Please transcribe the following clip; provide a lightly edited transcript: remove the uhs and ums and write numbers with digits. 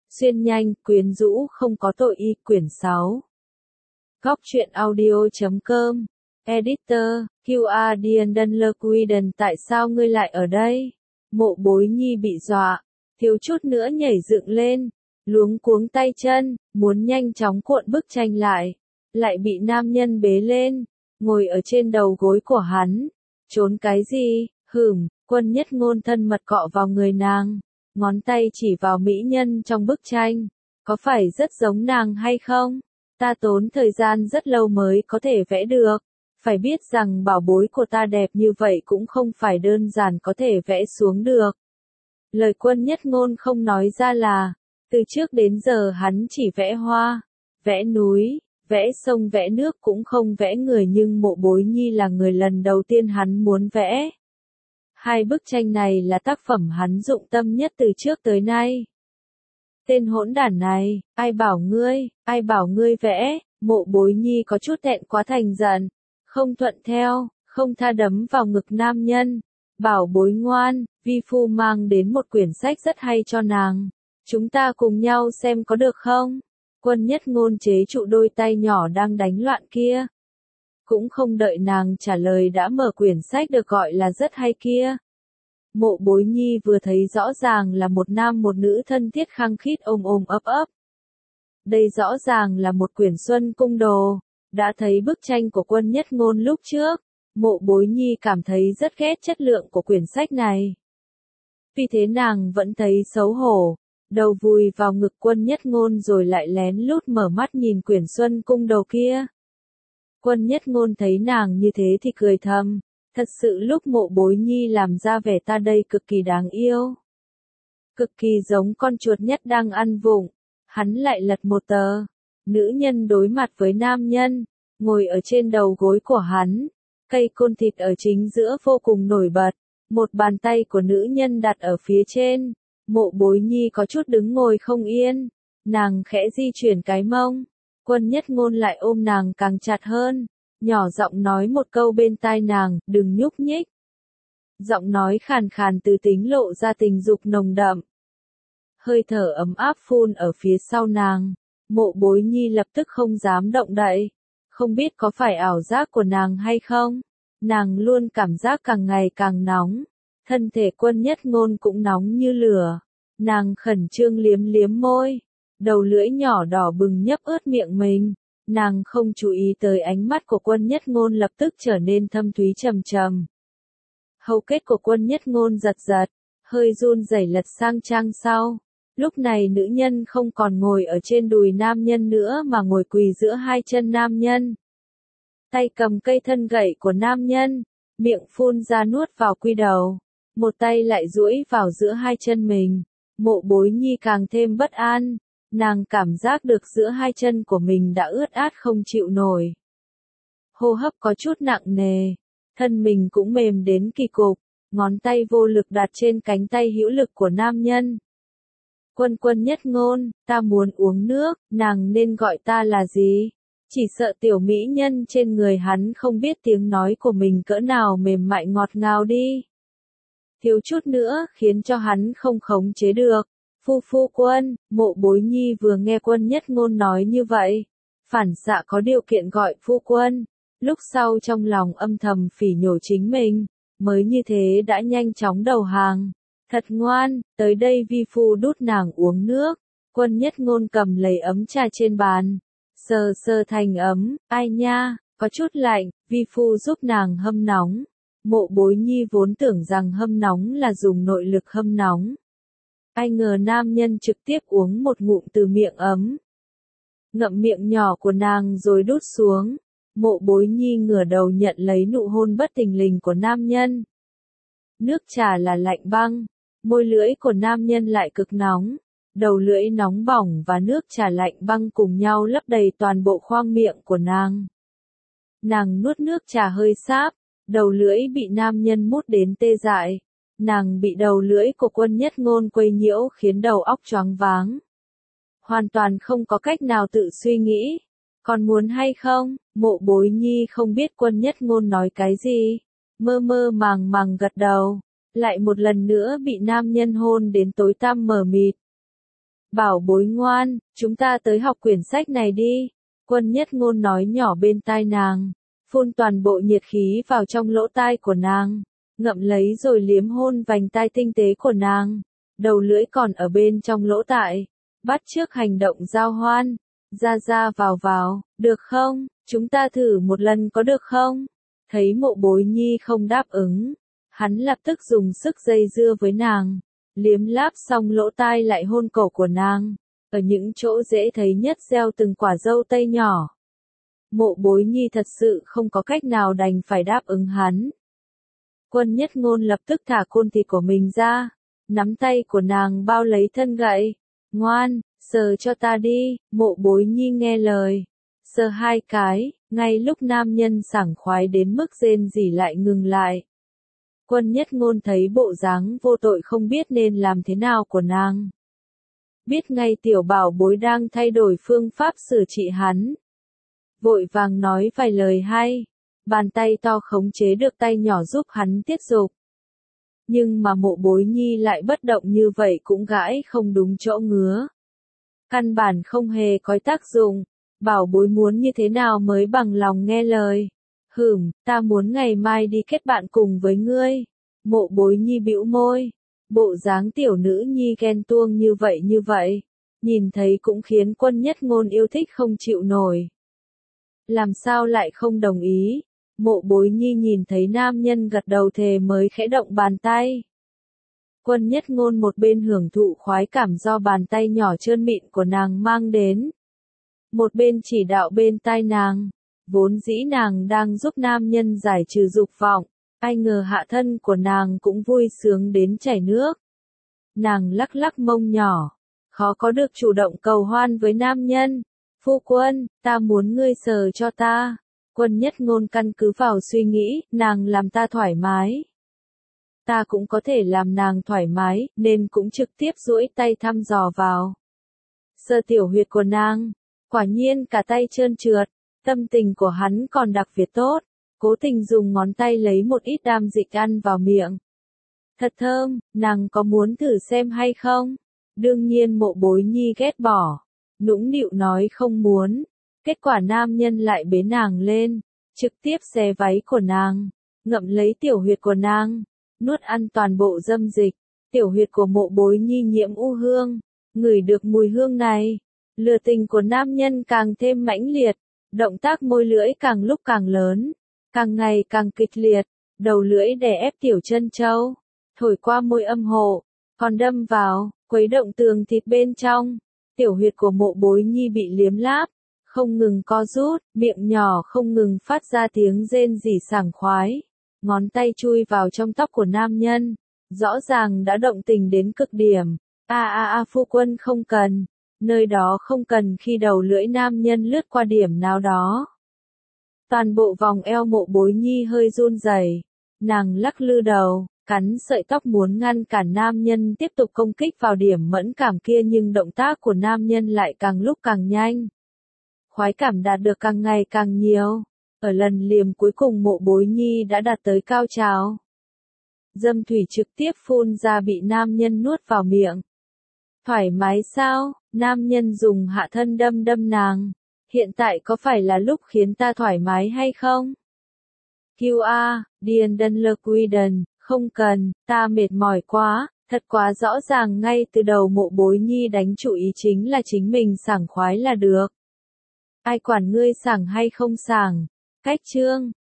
Xuyên nhanh, quyến rũ không có tội y quyển 6. Góc truyện audio.com. Editor, QR Diendon Lequiden. Tại sao ngươi lại ở đây? Mộ Bối Nhi bị dọa, thiếu chút nữa nhảy dựng lên, luống cuống tay chân, muốn nhanh chóng cuộn bức tranh lại bị nam nhân bế lên, ngồi ở trên đầu gối của hắn. Trốn cái gì? Quân Nhất Ngôn thân mật cọ vào người nàng, ngón tay chỉ vào mỹ nhân trong bức tranh. Có phải rất giống nàng hay không? Ta tốn thời gian rất lâu mới có thể vẽ được. Phải biết rằng bảo bối của ta đẹp như vậy cũng không phải đơn giản có thể vẽ xuống được. Lời Quân Nhất Ngôn không nói ra là, từ trước đến giờ hắn chỉ vẽ hoa, vẽ núi, vẽ sông vẽ nước cũng không vẽ người, nhưng Mộ Bối Nhi là người lần đầu tiên hắn muốn vẽ. Hai bức tranh này là tác phẩm hắn dụng tâm nhất từ trước tới nay. Tên hỗn đản này, ai bảo ngươi vẽ? Mộ Bối Nhi có chút thẹn quá thành giận, không thuận theo, không tha đấm vào ngực nam nhân. Bảo bối ngoan, vi phu mang đến một quyển sách rất hay cho nàng. Chúng ta cùng nhau xem có được không? Quân Nhất Ngôn chế trụ đôi tay nhỏ đang đánh loạn kia. Cũng không đợi nàng trả lời đã mở quyển sách được gọi là rất hay kia. Mộ Bối Nhi vừa thấy rõ ràng là một nam một nữ thân thiết khăng khít ôm ôm ấp ấp. Đây rõ ràng là một quyển Xuân Cung Đồ. Đã thấy bức tranh của Quân Nhất Ngôn lúc trước, Mộ Bối Nhi cảm thấy rất ghét chất lượng của quyển sách này. Vì thế nàng vẫn thấy xấu hổ, đầu vùi vào ngực Quân Nhất Ngôn rồi lại lén lút mở mắt nhìn quyển Xuân Cung Đồ kia. Quân Nhất Ngôn thấy nàng như thế thì cười thầm, thật sự lúc Mộ Bối Nhi làm ra vẻ ta đây cực kỳ đáng yêu. Cực kỳ giống con chuột nhất đang ăn vụng. Hắn lại lật một tờ. Nữ nhân đối mặt với nam nhân, ngồi ở trên đầu gối của hắn. Cây côn thịt ở chính giữa vô cùng nổi bật. Một bàn tay của nữ nhân đặt ở phía trên. Mộ Bối Nhi có chút đứng ngồi không yên. Nàng khẽ di chuyển cái mông. Quân Nhất Ngôn lại ôm nàng càng chặt hơn. Nhỏ giọng nói một câu bên tai nàng, đừng nhúc nhích. Giọng nói khàn khàn từ tính lộ ra tình dục nồng đậm. Hơi thở ấm áp phun ở phía sau nàng. Mộ Bối Nhi lập tức không dám động đậy. Không biết có phải ảo giác của nàng hay không? Nàng luôn cảm giác càng ngày càng nóng. Thân thể Quân Nhất Ngôn cũng nóng như lửa. Nàng khẩn trương liếm liếm môi. Đầu lưỡi nhỏ đỏ bừng nhấp ướt miệng mình. Nàng không chú ý tới ánh mắt của Quân Nhất Ngôn lập tức trở nên thâm thúy trầm trầm. Hầu kết của Quân Nhất Ngôn giật giật, hơi run rẩy lật sang trang sau. Lúc này nữ nhân không còn ngồi ở trên đùi nam nhân nữa mà ngồi quỳ giữa hai chân nam nhân. Tay cầm cây thân gậy của nam nhân, miệng phun ra nuốt vào quy đầu. Một tay lại duỗi vào giữa hai chân mình. Mộ Bối Nhi càng thêm bất an. Nàng cảm giác được giữa hai chân của mình đã ướt át không chịu nổi. Hô hấp có chút nặng nề. Thân mình cũng mềm đến kỳ cục. Ngón tay vô lực đặt trên cánh tay hữu lực của nam nhân. Quân Nhất Ngôn, ta muốn uống nước, nàng nên gọi ta là gì? Chỉ sợ tiểu mỹ nhân trên người hắn không biết tiếng nói của mình cỡ nào mềm mại ngọt ngào đi. Thiếu chút nữa khiến cho hắn không khống chế được. Phu quân, Mộ Bối Nhi vừa nghe Quân Nhất Ngôn nói như vậy. Phản xạ có điều kiện gọi phu quân. Lúc sau trong lòng âm thầm phỉ nhổ chính mình. Mới như thế đã nhanh chóng đầu hàng. Thật ngoan, tới đây vi phu đút nàng uống nước. Quân Nhất Ngôn cầm lấy ấm trà trên bàn. Sờ thành ấm, ai nha, có chút lạnh, vi phu giúp nàng hâm nóng. Mộ Bối Nhi vốn tưởng rằng hâm nóng là dùng nội lực hâm nóng. Ai ngờ nam nhân trực tiếp uống một ngụm từ miệng ấm. Ngậm miệng nhỏ của nàng rồi đút xuống. Mộ Bối Nhi ngửa đầu nhận lấy nụ hôn bất thình lình của nam nhân. Nước trà là lạnh băng. Môi lưỡi của nam nhân lại cực nóng. Đầu lưỡi nóng bỏng và nước trà lạnh băng cùng nhau lấp đầy toàn bộ khoang miệng của nàng. Nàng nuốt nước trà hơi sáp. Đầu lưỡi bị nam nhân mút đến tê dại. Nàng bị đầu lưỡi của Quân Nhất Ngôn quấy nhiễu khiến đầu óc choáng váng. Hoàn toàn không có cách nào tự suy nghĩ. Còn muốn hay không? Mộ Bối Nhi không biết Quân Nhất Ngôn nói cái gì. Mơ mơ màng gật đầu. Lại một lần nữa bị nam nhân hôn đến tối tăm mờ mịt. Bảo bối ngoan, chúng ta tới học quyển sách này đi. Quân Nhất Ngôn nói nhỏ bên tai nàng, phun toàn bộ nhiệt khí vào trong lỗ tai của nàng, ngậm lấy rồi liếm hôn vành tai tinh tế của nàng, đầu lưỡi còn ở bên trong lỗ tai, bắt chước hành động giao hoan, ra ra vào vào, được không, chúng ta thử một lần có được không? Thấy Mộ Bối Nhi không đáp ứng, hắn lập tức dùng sức dây dưa với nàng, liếm láp xong lỗ tai lại hôn cổ của nàng, ở những chỗ dễ thấy nhất gieo từng quả dâu tây nhỏ. Mộ Bối Nhi thật sự không có cách nào đành phải đáp ứng hắn. Quân Nhất Ngôn lập tức thả côn thịt của mình ra, nắm tay của nàng bao lấy thân gậy, ngoan, sờ cho ta đi, Mộ Bối Nhi nghe lời, sờ 2 cái, ngay lúc nam nhân sảng khoái đến mức rên rỉ lại ngừng lại. Quân Nhất Ngôn thấy bộ dáng vô tội không biết nên làm thế nào của nàng. Biết ngay tiểu bảo bối đang thay đổi phương pháp xử trị hắn. Vội vàng nói vài lời hay, bàn tay to khống chế được tay nhỏ giúp hắn tiết dục. Nhưng mà Mộ Bối Nhi lại bất động như vậy cũng gãi không đúng chỗ ngứa. Căn bản không hề có tác dụng, bảo bối muốn như thế nào mới bằng lòng nghe lời. Ta muốn ngày mai đi kết bạn cùng với ngươi. Mộ Bối Nhi bĩu môi, bộ dáng tiểu nữ nhi ghen tuông như vậy, nhìn thấy cũng khiến Quân Nhất Ngôn yêu thích không chịu nổi. Làm sao lại không đồng ý? Mộ Bối Nhi nhìn thấy nam nhân gật đầu thề mới khẽ động bàn tay. Quân Nhất Ngôn một bên hưởng thụ khoái cảm do bàn tay nhỏ trơn mịn của nàng mang đến, một bên chỉ đạo bên tai nàng. Vốn dĩ nàng đang giúp nam nhân giải trừ dục vọng, ai ngờ hạ thân của nàng cũng vui sướng đến chảy nước. Nàng lắc lắc mông nhỏ, khó có được chủ động cầu hoan với nam nhân. Phu quân, ta muốn ngươi sờ cho ta. Quân Nhất Ngôn căn cứ vào suy nghĩ, nàng làm ta thoải mái, ta cũng có thể làm nàng thoải mái, nên cũng trực tiếp duỗi tay thăm dò vào. Sờ tiểu huyệt của nàng, quả nhiên cả tay trơn trượt. Tâm tình của hắn còn đặc biệt tốt, cố tình dùng ngón tay lấy một ít đam dịch ăn vào miệng. Thật thơm, nàng có muốn thử xem hay không? Đương nhiên Mộ Bối Nhi ghét bỏ, nũng nịu nói không muốn. Kết quả nam nhân lại bế nàng lên, trực tiếp xé váy của nàng, ngậm lấy tiểu huyệt của nàng, nuốt ăn toàn bộ dâm dịch. Tiểu huyệt của Mộ Bối Nhi nhiễm u hương, ngửi được mùi hương này, lửa tình của nam nhân càng thêm mãnh liệt. Động tác môi lưỡi càng lúc càng lớn, càng ngày càng kịch liệt, đầu lưỡi đè ép tiểu chân châu, thổi qua môi âm hộ, còn đâm vào, quấy động tường thịt bên trong. Tiểu huyệt của Mộ Bối Nhi bị liếm láp, không ngừng co rút, miệng nhỏ không ngừng phát ra tiếng rên rỉ sảng khoái. Ngón tay chui vào trong tóc của nam nhân, rõ ràng đã động tình đến cực điểm. Phu quân không cần. Nơi đó không cần khi đầu lưỡi nam nhân lướt qua điểm nào đó. Toàn bộ vòng eo Mộ Bối Nhi hơi run rẩy, nàng lắc lư đầu, cắn sợi tóc muốn ngăn cản nam nhân tiếp tục công kích vào điểm mẫn cảm kia nhưng động tác của nam nhân lại càng lúc càng nhanh. Khoái cảm đạt được càng ngày càng nhiều. Ở lần liềm cuối cùng Mộ Bối Nhi đã đạt tới cao trào. Dâm thủy trực tiếp phun ra bị nam nhân nuốt vào miệng. Thoải mái sao? Nam nhân dùng hạ thân đâm nàng. Hiện tại có phải là lúc khiến ta thoải mái hay không? QA, Diendenlerquiden, không cần, ta mệt mỏi quá, thật quá rõ ràng ngay từ đầu Mộ Bối Nhi đánh chủ ý chính là chính mình sảng khoái là được. Ai quản ngươi sảng hay không sảng? Cách chương